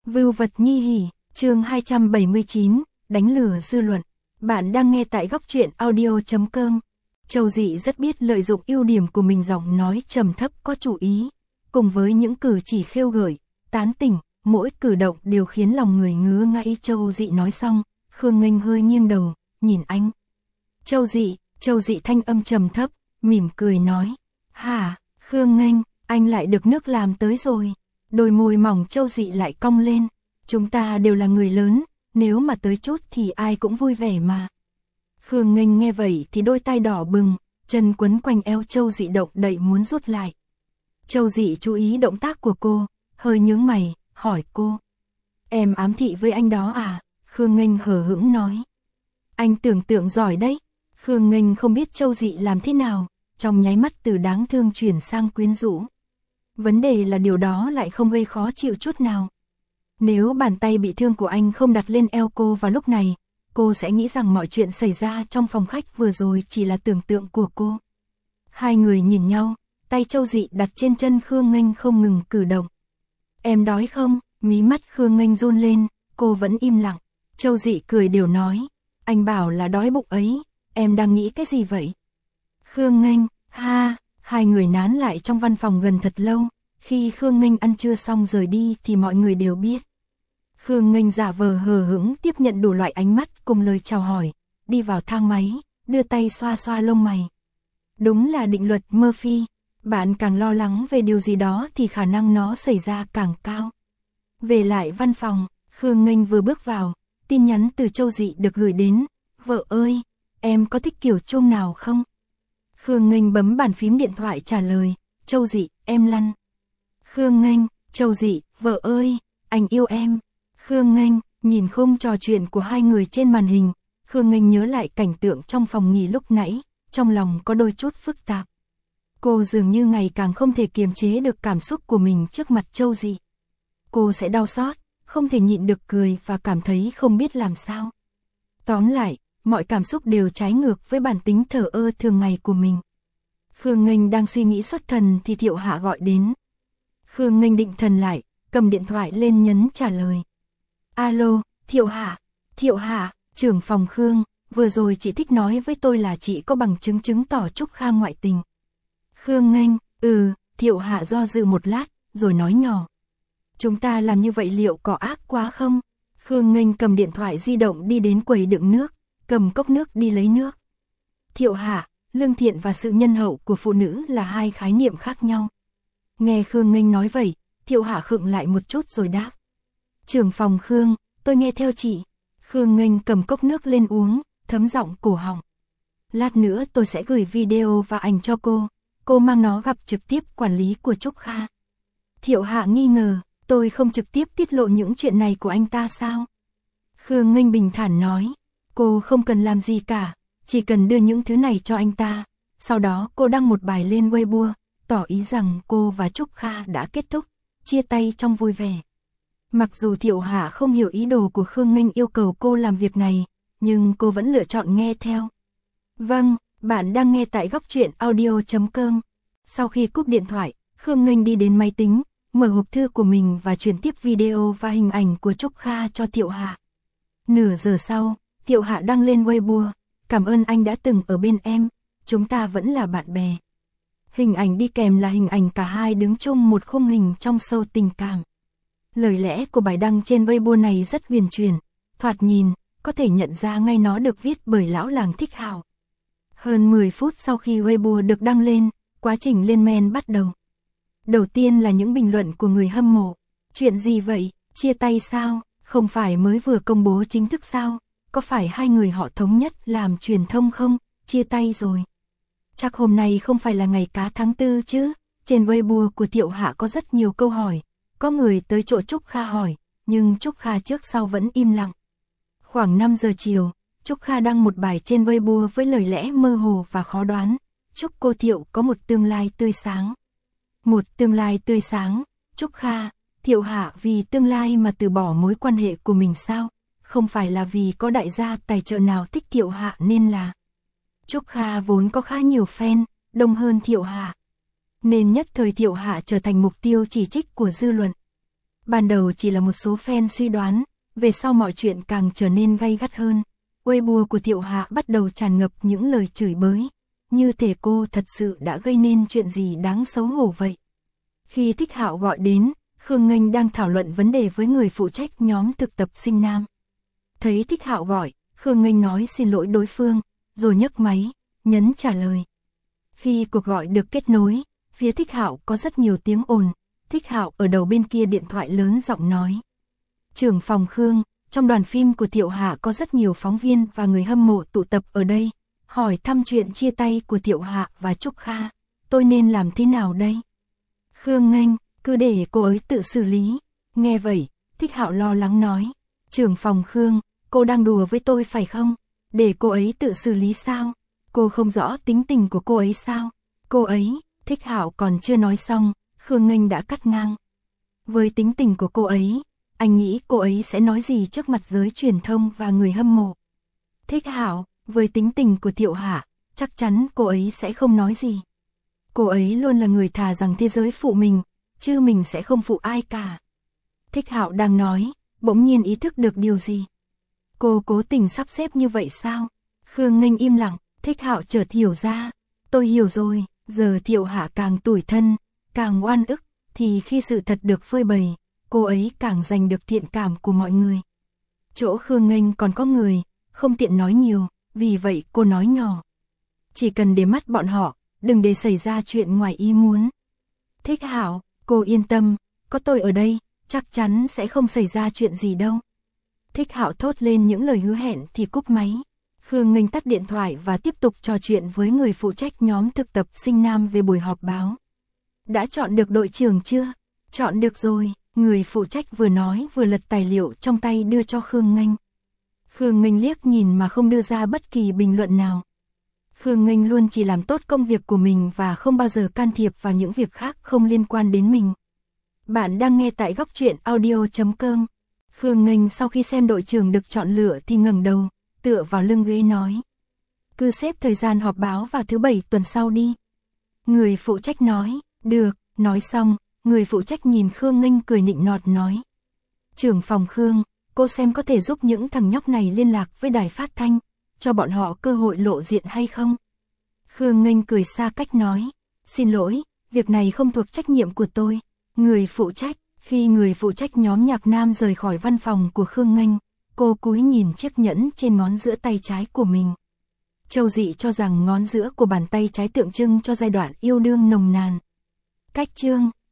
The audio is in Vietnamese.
Vưu vật nhi hỉ, chương 279, đánh lừa dư luận. Bạn đang nghe tại góc truyện audio.com. Châu Dị rất biết lợi dụng ưu điểm của mình, giọng nói trầm thấp có chủ ý, cùng với những cử chỉ khêu gợi, tán tỉnh, mỗi cử động đều khiến lòng người ngứa ngáy. Châu Dị nói xong, Khương Nghênh hơi nghiêng đầu, nhìn anh. Châu Dị thanh âm trầm thấp, mỉm cười nói. Hả, Khương Nghênh, anh lại được nước làm tới rồi. Đôi môi mỏng Châu Dị lại cong lên. Chúng ta đều là người lớn, nếu mà tới chút thì ai cũng vui vẻ mà. Khương Nghênh nghe vậy thì đôi tai đỏ bừng, chân quấn quanh eo Châu Dị động đậy muốn rút lại. Châu Dị chú ý động tác của cô, hơi nhướng mày, hỏi cô. Em ám thị với anh đó à? Khương Nghênh hờ hững nói. Anh tưởng tượng giỏi đấy. Khương Nghênh không biết Châu Dị làm thế nào, trong nháy mắt từ đáng thương chuyển sang quyến rũ. Vấn đề là điều đó lại không gây khó chịu chút nào. Nếu bàn tay bị thương của anh không đặt lên eo cô vào lúc này, cô sẽ nghĩ rằng mọi chuyện xảy ra trong phòng khách vừa rồi chỉ là tưởng tượng của cô. Hai người nhìn nhau, tay Châu Dị đặt trên chân Khương Nghênh không ngừng cử động. Em đói không? Mí mắt Khương Nghênh run lên, cô vẫn im lặng. Châu Dị cười đều nói, anh bảo là đói bụng ấy, em đang nghĩ cái gì vậy? Khương Nghênh, ha, hai người nán lại trong văn phòng gần thật lâu. Khi Khương Nghênh ăn trưa xong rời đi thì mọi người đều biết. Khương Nghênh giả vờ hờ hững tiếp nhận đủ loại ánh mắt cùng lời chào hỏi, đi vào thang máy, đưa tay xoa xoa lông mày. Đúng là định luật Murphy, bạn càng lo lắng về điều gì đó thì khả năng nó xảy ra càng cao. Về lại văn phòng, Khương Nghênh vừa bước vào, tin nhắn từ Châu Dị được gửi đến. Vợ ơi, em có thích kiểu chuông nào không? Khương Nghênh bấm bàn phím điện thoại trả lời. Châu Dị, em lăn. Khương Nghênh, Châu Dị, vợ ơi, anh yêu em. Khương Nghênh, nhìn khung trò chuyện của hai người trên màn hình, Khương Nghênh nhớ lại cảnh tượng trong phòng nghỉ lúc nãy, trong lòng có đôi chút phức tạp. Cô dường như ngày càng không thể kiềm chế được cảm xúc của mình trước mặt Châu Dị. Cô sẽ đau xót, không thể nhịn được cười và cảm thấy không biết làm sao. Tóm lại, mọi cảm xúc đều trái ngược với bản tính thờ ơ thường ngày của mình. Khương Nghênh đang suy nghĩ xuất thần thì Thiệu Hạ gọi đến. Khương Nghênh định thần lại, cầm điện thoại lên nhấn trả lời. Alo, Thiệu Hạ, trưởng phòng Khương, vừa rồi chị thích nói với tôi là chị có bằng chứng chứng tỏ Trúc Kha ngoại tình. Khương Nghênh, Thiệu Hạ do dự một lát, rồi nói nhỏ. Chúng ta làm như vậy liệu có ác quá không? Khương Nghênh cầm điện thoại di động đi đến quầy đựng nước, cầm cốc nước đi lấy nước. Thiệu Hạ, lương thiện và sự nhân hậu của phụ nữ là hai khái niệm khác nhau. Nghe Khương Nghênh nói vậy, Thiệu Hạ khựng lại một chút rồi đáp. Trưởng phòng Khương, tôi nghe theo chị. Khương Nghênh cầm cốc nước lên uống, thấm giọng cổ họng. Lát nữa tôi sẽ gửi video và ảnh cho cô mang nó gặp trực tiếp quản lý của Trúc Kha. Thiệu Hạ nghi ngờ, tôi không trực tiếp tiết lộ những chuyện này của anh ta sao? Khương Nghênh bình thản nói, cô không cần làm gì cả, chỉ cần đưa những thứ này cho anh ta. Sau đó cô đăng một bài lên Weibo, tỏ ý rằng cô và Trúc Kha đã kết thúc, chia tay trong vui vẻ. Mặc dù Thiệu Hạ không hiểu ý đồ của Khương Nghênh yêu cầu cô làm việc này, nhưng cô vẫn lựa chọn nghe theo. Vâng, bạn đang nghe tại góc truyện audio.com. Sau khi cúp điện thoại, Khương Nghênh đi đến máy tính, mở hộp thư của mình và chuyển tiếp video và hình ảnh của Trúc Kha cho Thiệu Hạ. Nửa giờ sau, Thiệu Hạ đăng lên Weibo. Cảm ơn anh đã từng ở bên em, chúng ta vẫn là bạn bè. Hình ảnh đi kèm là hình ảnh cả hai đứng chung một khung hình trong show tình cảm. Lời lẽ của bài đăng trên Weibo này rất huyền chuyển, thoạt nhìn, có thể nhận ra ngay nó được viết bởi lão làng Thích Hào. Hơn 10 phút sau khi Weibo được đăng lên, quá trình lên men bắt đầu. Đầu tiên là những bình luận của người hâm mộ. Chuyện gì vậy, chia tay sao, không phải mới vừa công bố chính thức sao, có phải hai người họ thống nhất làm truyền thông không, chia tay rồi. Chắc hôm nay không phải là ngày cá tháng 4 chứ. Trên Weibo của Thiệu Hạ có rất nhiều câu hỏi. Có người tới chỗ Trúc Kha hỏi, nhưng Trúc Kha trước sau vẫn im lặng. Khoảng 5 giờ chiều, Trúc Kha đăng một bài trên Weibo với lời lẽ mơ hồ và khó đoán. Chúc cô Thiệu có một tương lai tươi sáng. Một tương lai tươi sáng, Trúc Kha, Thiệu Hạ vì tương lai mà từ bỏ mối quan hệ của mình sao? Không phải là vì có đại gia tài trợ nào thích Thiệu Hạ nên là. Trúc Kha vốn có khá nhiều fan, đông hơn Thiệu Hạ. Nên nhất thời Thiệu Hạ trở thành mục tiêu chỉ trích của dư luận. Ban đầu chỉ là một số fan suy đoán, về sau mọi chuyện càng trở nên gay gắt hơn. Weibo của Thiệu Hạ bắt đầu tràn ngập những lời chửi bới, như thể cô thật sự đã gây nên chuyện gì đáng xấu hổ vậy. Khi Thích Hạo gọi đến, Khương Nghênh đang thảo luận vấn đề với người phụ trách nhóm thực tập sinh nam. Thấy Thích Hạo gọi, Khương Nghênh nói xin lỗi đối phương, rồi nhấc máy, nhấn trả lời. Khi cuộc gọi được kết nối, phía Thích Hạo có rất nhiều tiếng ồn. Thích Hạo ở đầu bên kia điện thoại lớn giọng nói. Trưởng phòng Khương, trong đoàn phim của Thiệu Hạ có rất nhiều phóng viên và người hâm mộ tụ tập ở đây, hỏi thăm chuyện chia tay của Thiệu Hạ và Trúc Kha, tôi nên làm thế nào đây? Khương Nghênh, cứ để cô ấy tự xử lý. Nghe vậy, Thích Hạo lo lắng nói. Trưởng phòng Khương, cô đang đùa với tôi phải không? Để cô ấy tự xử lý sao? Cô không rõ tính tình của cô ấy sao? Cô ấy, Thích Hạo còn chưa nói xong, Khương Nghênh đã cắt ngang. Với tính tình của cô ấy, anh nghĩ cô ấy sẽ nói gì trước mặt giới truyền thông và người hâm mộ? Thích Hạo, với tính tình của Thiệu Hạ, chắc chắn cô ấy sẽ không nói gì. Cô ấy luôn là người thà rằng thế giới phụ mình, chứ mình sẽ không phụ ai cả. Thích Hạo đang nói, bỗng nhiên ý thức được điều gì. Cô cố tình sắp xếp như vậy sao? Khương Nghênh im lặng, Thích Hạo chợt hiểu ra. Tôi hiểu rồi, giờ Thiệu Hạ càng tủi thân, càng oan ức, thì khi sự thật được phơi bày, cô ấy càng giành được thiện cảm của mọi người. Chỗ Khương Nghênh còn có người, không tiện nói nhiều, vì vậy cô nói nhỏ. Chỉ cần để mắt bọn họ, đừng để xảy ra chuyện ngoài ý muốn. Thích Hạo, cô yên tâm, có tôi ở đây, chắc chắn sẽ không xảy ra chuyện gì đâu. Thích Hạo thốt lên những lời hứa hẹn thì cúp máy. Khương Nghênh tắt điện thoại và tiếp tục trò chuyện với người phụ trách nhóm thực tập sinh nam về buổi họp báo. Đã chọn được đội trưởng chưa? Chọn được rồi, người phụ trách vừa nói vừa lật tài liệu trong tay đưa cho Khương Nghênh. Khương Nghênh liếc nhìn mà không đưa ra bất kỳ bình luận nào. Khương Nghênh luôn chỉ làm tốt công việc của mình và không bao giờ can thiệp vào những việc khác không liên quan đến mình. Bạn đang nghe tại Góc Truyện Audio.com. Khương Nghênh sau khi xem đội trưởng được chọn lựa thì ngẩng đầu, tựa vào lưng ghế nói. Cứ xếp thời gian họp báo vào thứ 7 tuần sau đi. Người phụ trách nói, được, nói xong, người phụ trách nhìn Khương Nghênh cười nịnh nọt nói. Trưởng phòng Khương, cô xem có thể giúp những thằng nhóc này liên lạc với đài phát thanh, cho bọn họ cơ hội lộ diện hay không? Khương Nghênh cười xa cách nói, xin lỗi, việc này không thuộc trách nhiệm của tôi. Người phụ trách, khi người phụ trách nhóm nhạc nam rời khỏi văn phòng của Khương Nghênh, cô cúi nhìn chiếc nhẫn trên ngón giữa tay trái của mình. Châu Dị cho rằng ngón giữa của bàn tay trái tượng trưng cho giai đoạn yêu đương nồng nàn. Cách chương